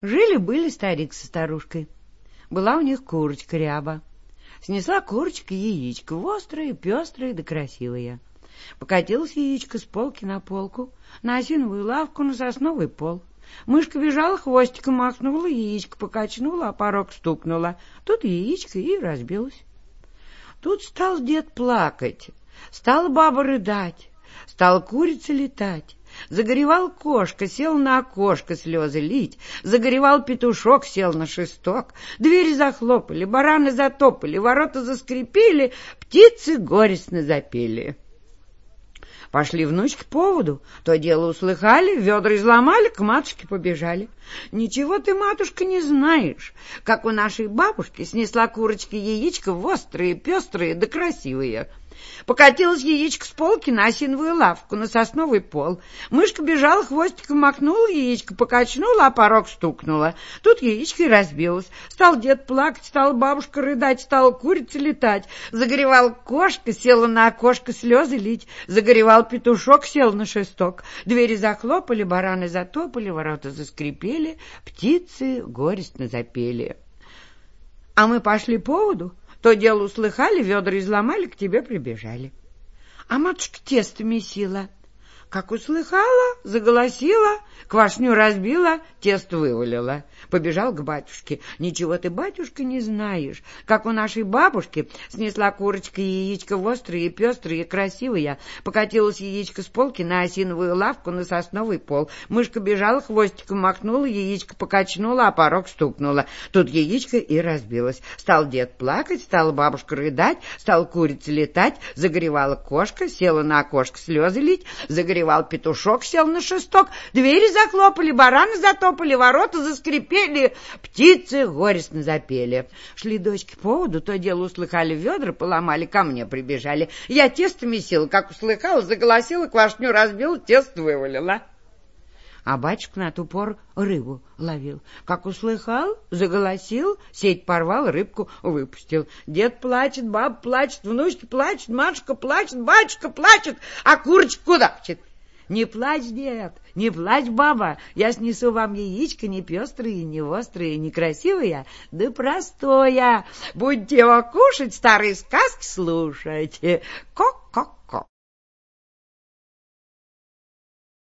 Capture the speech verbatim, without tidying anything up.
Жили-были старик со старушкой. Была у них курочка Ряба. Снесла курочка яичко, острое, пестрое да красивое. Покатилось яичко с полки на полку, на осиновую лавку, на сосновый пол. Мышка бежала, хвостиком махнула, яичко покачнула, а порог стукнула. Тут яичко и разбилось. Тут стал дед плакать, стала баба рыдать, стала курица летать. Загоревал кошка, сел на окошко слезы лить. Загоревал петушок, сел на шесток. Двери захлопали, бараны затопали, ворота заскрипели, птицы горестно запели. Пошли внучки по поводу, то дело услыхали, ведра изломали, к матушке побежали. Ничего ты, матушка, не знаешь, как у нашей бабушки снесла курочка яичко острые, пестрые да красивые. Покатилось яичко с полки на осиновую лавку, на сосновый пол. Мышка бежала, хвостиком махнула, яичко покачнула, а порог стукнула. Тут яичко и разбилось. Стал дед плакать, стала бабушка рыдать, стала курица летать. Загоревала кошка, села на окошко слезы лить. Загоревал петушок, сел на шесток. Двери захлопали, бараны затопали, ворота заскрипели, птицы горестно запели. А мы пошли по поводу, то дело услыхали, ведра изломали, к тебе прибежали. А матушка тесто месила. Как услыхала, заголосила, квашню разбила, тесто вывалила. Побежал к батюшке. Ничего ты, батюшка, не знаешь, как у нашей бабушки снесла курочка яичко острые, пестрые, красивые. Покатилось яичко с полки на осиновую лавку, на сосновый пол. Мышка бежала, хвостиком махнула, яичко покачнула, а порог стукнула. Тут яичко и разбилось. Стал дед плакать, стала бабушка рыдать, стала курица летать, загоревала кошка, села на окошко слезы лить, загоревала петушок, сел на шесток, двери захлопали, бараны затопали, ворота заскрипели, птицы горестно запели. Шли дочки по поводу, то дело услыхали, ведра поломали, ко мне прибежали. Я тесто месила, как услыхала, заголосила, квашню разбила, тесто вывалила. А батюшка на ту пору рыбу ловил. Как услыхал, заголосил, сеть порвал, рыбку выпустил. Дед плачет, баба плачет, внучки плачет, матушка плачет, батюшка плачет, а курочка кудахчет. Не плачь, дед, не плачь, баба, я снесу вам яичко не пестрые, не острые, не красивые, да простое. Будете его кушать, старые сказки слушать. Ко-ко-ко.